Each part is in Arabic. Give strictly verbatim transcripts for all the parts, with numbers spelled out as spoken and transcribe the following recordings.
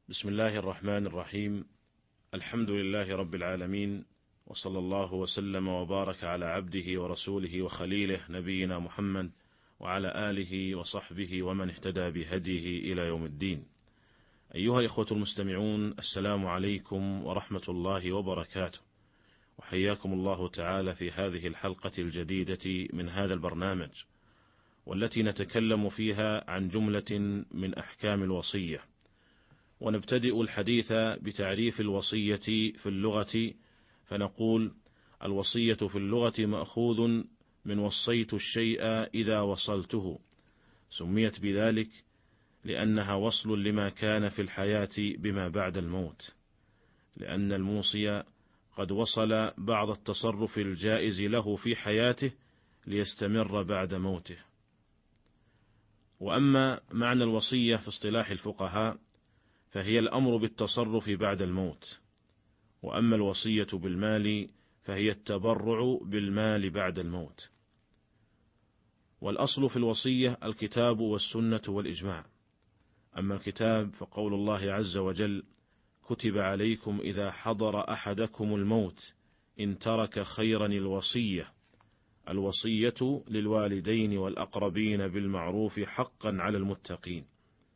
بسم الله الرحمن الرحيم. الحمد لله رب العالمين، وصلى الله وسلم وبارك على عبده ورسوله وخليله نبينا محمد وعلى آله وصحبه ومن اهتدى بهديه إلى يوم الدين. أيها الإخوة المستمعون، السلام عليكم ورحمة الله وبركاته، وحياكم الله تعالى في هذه الحلقة الجديدة من هذا البرنامج، والتي نتكلم فيها عن جملة من أحكام الوصية. ونبتدئ الحديث بتعريف الوصية في اللغة، فنقول: الوصية في اللغة مأخوذ من وصيت الشيء إذا وصلته، سميت بذلك لأنها وصل لما كان في الحياة بما بعد الموت، لأن الموصي قد وصل بعض التصرف الجائز له في حياته ليستمر بعد موته. وأما معنى الوصية في اصطلاح الفقهاء فهي الأمر بالتصرف بعد الموت، وأما الوصية بالمال فهي التبرع بالمال بعد الموت. والأصل في الوصية الكتاب والسنة والإجماع. أما الكتاب فقول الله عز وجل: كتب عليكم إذا حضر أحدكم الموت إن ترك خيرا الوصية، الوصية للوالدين والأقربين بالمعروف حقا على المتقين.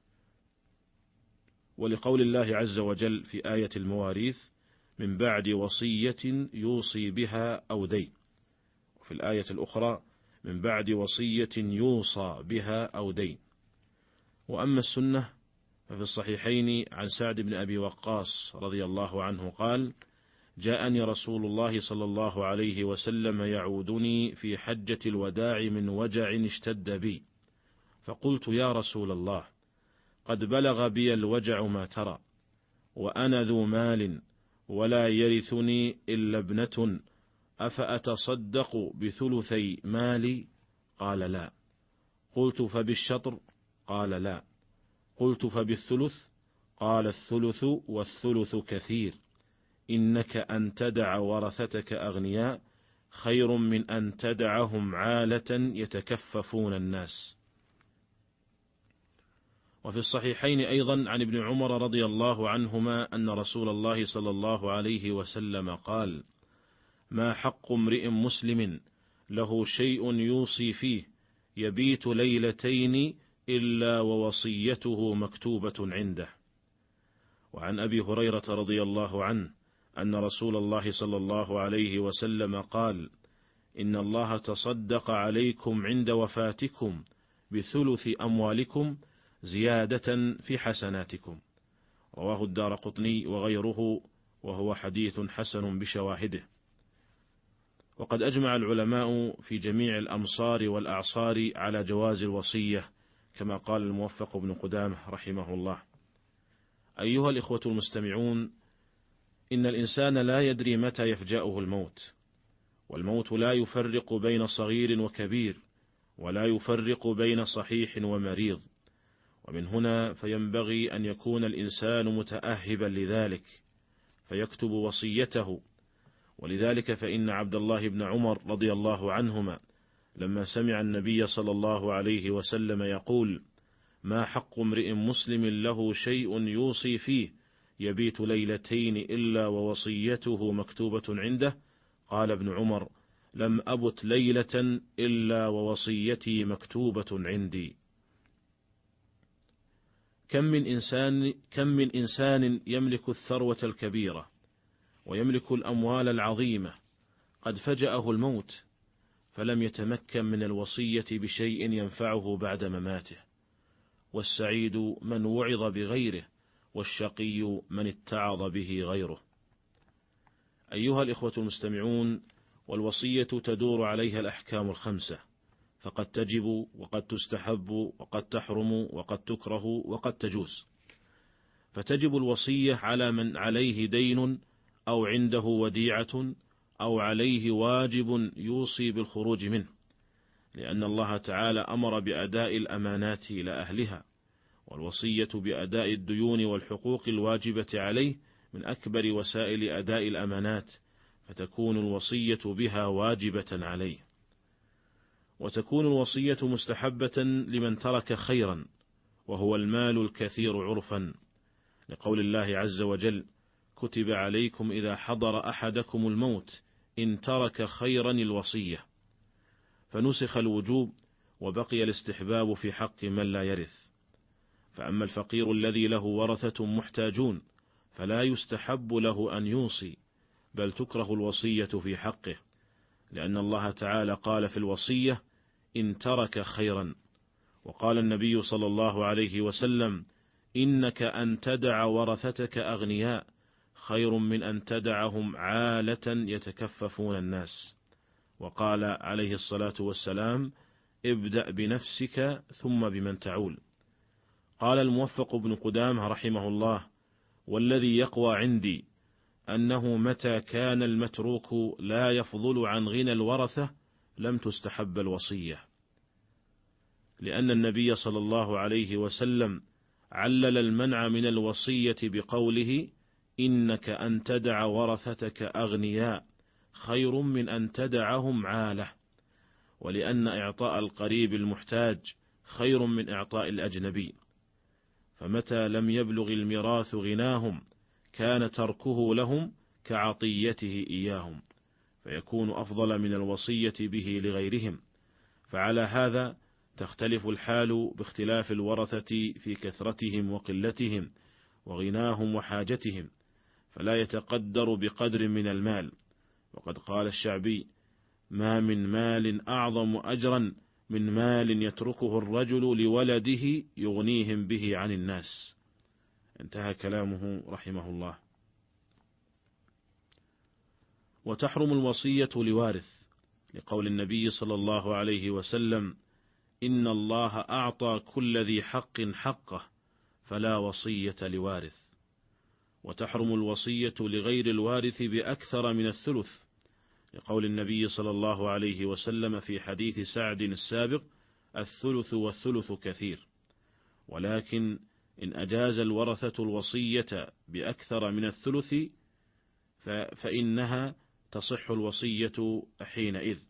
ولقول الله عز وجل في آية المواريث: من بعد وصية يوصي بها أو دين، وفي الآية الأخرى: من بعد وصية يوصى بها أو دين. وأما السنة ففي الصحيحين عن سعد بن أبي وقاص رضي الله عنه قال: جاءني رسول الله صلى الله عليه وسلم يعودني في حجة الوداع من وجع اشتد بي، فقلت: يا رسول الله، قد بلغ بي الوجع ما ترى، وأنا ذو مال ولا يرثني إلا ابنة، أفأتصدق بثلثي مالي؟ قال: لا. قلت: فبالشطر؟ قال: لا. قلت: فبالثلث؟ قال: الثلث والثلث كثير، إنك أن تدع ورثتك أغنياء خير من أن تدعهم عالة يتكففون الناس. وفي الصحيحين أيضا عن ابن عمر رضي الله عنهما أن رسول الله صلى الله عليه وسلم قال: ما حق امرئ مسلم له شيء يوصي فيه يبيت ليلتين إلا ووصيته مكتوبة عنده. وعن أبي هريرة رضي الله عنه أن رسول الله صلى الله عليه وسلم قال: إن الله تصدق عليكم عند وفاتكم بثلث أموالكم زيادة في حسناتكم. رواه الدارقطني وغيره، وهو حديث حسن بشواهده. وقد أجمع العلماء في جميع الأمصار والأعصار على جواز الوصية، كما قال الموفق بن قدامة رحمه الله. أيها الإخوة المستمعون، إن الإنسان لا يدري متى يفجأه الموت، والموت لا يفرق بين صغير وكبير، ولا يفرق بين صحيح ومريض، ومن هنا فينبغي أن يكون الإنسان متأهبا لذلك فيكتب وصيته. ولذلك فإن عبد الله بن عمر رضي الله عنهما لما سمع النبي صلى الله عليه وسلم يقول: ما حق امرئ مسلم له شيء يوصي فيه يبيت ليلتين إلا ووصيته مكتوبة عنده، قال ابن عمر: لم أبت ليلة إلا ووصيتي مكتوبة عندي. كم من إنسان كم من إنسان يملك الثروة الكبيرة ويملك الأموال العظيمة قد فجأه الموت فلم يتمكن من الوصية بشيء ينفعه بعد مماته. والسعيد من وعظ بغيره، والشقي من اتعظ به غيره. أيها الإخوة المستمعون، والوصية تدور عليها الأحكام الخمسة، فقد تجب وقد تستحب وقد تحرم وقد تكره وقد تجوز. فتجب الوصية على من عليه دين أو عنده وديعة أو عليه واجب يوصي بالخروج منه، لأن الله تعالى أمر بأداء الأمانات إلى أهلها، والوصية بأداء الديون والحقوق الواجبة عليه من أكبر وسائل أداء الأمانات، فتكون الوصية بها واجبة عليه. وتكون الوصية مستحبة لمن ترك خيرا، وهو المال الكثير عرفا، لقول الله عز وجل: كتب عليكم إذا حضر أحدكم الموت إن ترك خيرا الوصية، فنسخ الوجوب وبقي الاستحباب في حق من لا يرث. فأما الفقير الذي له ورثة محتاجون فلا يستحب له أن يوصي، بل تكره الوصية في حقه، لأن الله تعالى قال في الوصية: إن ترك خيرا. وقال النبي صلى الله عليه وسلم: إنك أن تدع ورثتك أغنياء خير من أن تدعهم عالة يتكففون الناس. وقال عليه الصلاة والسلام: ابدأ بنفسك ثم بمن تعول. قال الموفق بن قدامة رحمه الله: والذي يقوى عندي أنه متى كان المتروك لا يفضل عن غنى الورثة لم تستحب الوصية، لأن النبي صلى الله عليه وسلم علل المنع من الوصية بقوله: إنك أن تدع ورثتك أغنياء خير من أن تدعهم عالة، ولأن إعطاء القريب المحتاج خير من إعطاء الأجنبي، فمتى لم يبلغ الميراث غناهم كان تركه لهم كعطيته إياهم، فيكون أفضل من الوصية به لغيرهم. فعلى هذا تختلف الحال باختلاف الورثة في كثرتهم وقلتهم وغناهم وحاجتهم، فلا يتقدر بقدر من المال. وقد قال الشعبي: ما من مال أعظم أجرا من مال يتركه الرجل لولده يغنيهم به عن الناس. انتهى كلامه رحمه الله. وتحرم الوصية لوارث، لقول النبي صلى الله عليه وسلم: إن الله أعطى كل ذي حق حقه فلا وصية لوارث. وتحرم الوصية لغير الوارث بأكثر من الثلث، لقول النبي صلى الله عليه وسلم في حديث سعد السابق: الثلث والثلث كثير. ولكن إن أجاز الورثة الوصية بأكثر من الثلث فإنها تصح الوصية حينئذ.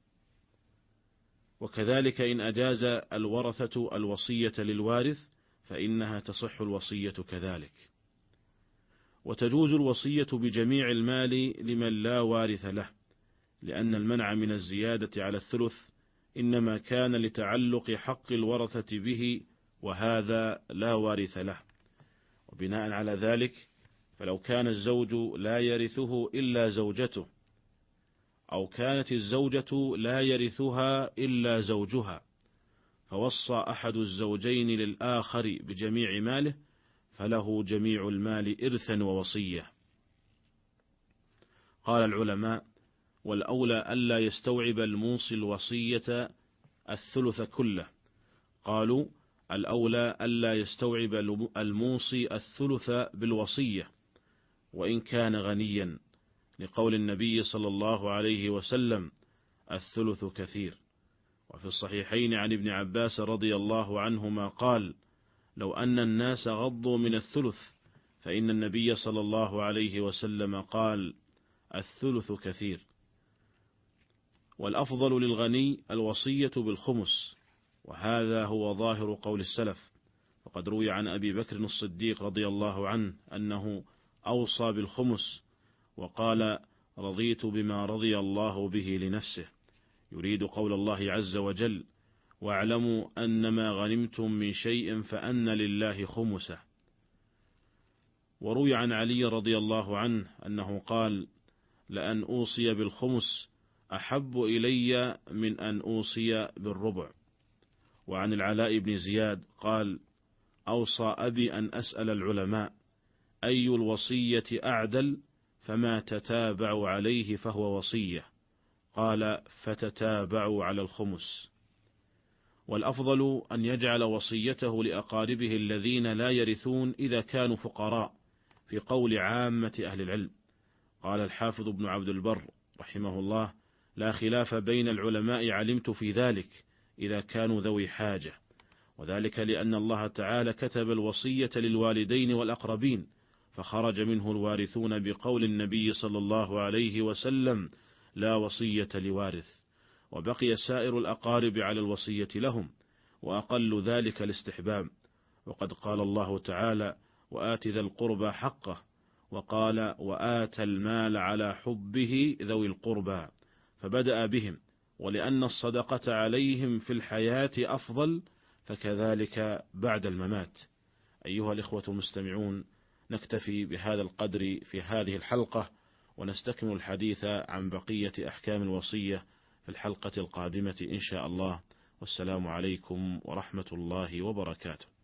وكذلك إن أجاز الورثة الوصية للوارث فإنها تصح الوصية كذلك. وتجوز الوصية بجميع المال لمن لا وارث له، لأن المنع من الزيادة على الثلث إنما كان لتعلق حق الورثة به، وهذا لا وارث له. وبناء على ذلك فلو كان الزوج لا يرثه إلا زوجته، أو كانت الزوجة لا يرثها إلا زوجها، فوصى أحد الزوجين للآخر بجميع ماله، فله جميع المال إرثا ووصية. قال العلماء: والأولى ألا يستوعب الموصي الوصية الثلث كله. قالوا: الأولى ألا يستوعب الموصي الثلث بالوصية وإن كان غنيا، لقول النبي صلى الله عليه وسلم: الثلث كثير. وفي الصحيحين عن ابن عباس رضي الله عنهما قال: لو أن الناس غضوا من الثلث فإن النبي صلى الله عليه وسلم قال: الثلث كثير. والأفضل للغني الوصية بالخمس، وهذا هو ظاهر قول السلف. فقد روي عن أبي بكر الصديق رضي الله عنه أنه أوصى بالخمس وقال: رضيت بما رضي الله به لنفسه، يريد قول الله عز وجل: واعلموا أن ما غنمتم من شيء فأن لله خمسه. وروي عن علي رضي الله عنه أنه قال: لأن أوصي بالخمس أحب إلي من أن أوصي بالربع. وعن العلاء بن زياد قال: أوصى أبي أن أسأل العلماء أي الوصية أعدل، فما تتابعوا عليه فهو وصية، قال: فتتابعوا على الخمس. والأفضل أن يجعل وصيته لأقاربه الذين لا يرثون إذا كانوا فقراء، في قول عامة أهل العلم. قال الحافظ ابن عبد البر رحمه الله: لا خلاف بين العلماء علمت في ذلك إذا كانوا ذوي حاجة، وذلك لأن الله تعالى كتب الوصية للوالدين والأقربين، فخرج منه الوارثون بقول النبي صلى الله عليه وسلم: لا وصية لوارث، وبقي سائر الأقارب على الوصية لهم، وأقل ذلك الاستحباب. وقد قال الله تعالى: وآت ذا القربى حقه، وقال وآت المال على حبه ذوي القربى، فبدأ بهم، ولأن الصدقة عليهم في الحياة أفضل فكذلك بعد الممات. أيها الإخوة المستمعون، نكتفي بهذا القدر في هذه الحلقة، ونستكمل الحديث عن بقية أحكام الوصية في الحلقة القادمة إن شاء الله. والسلام عليكم ورحمة الله وبركاته.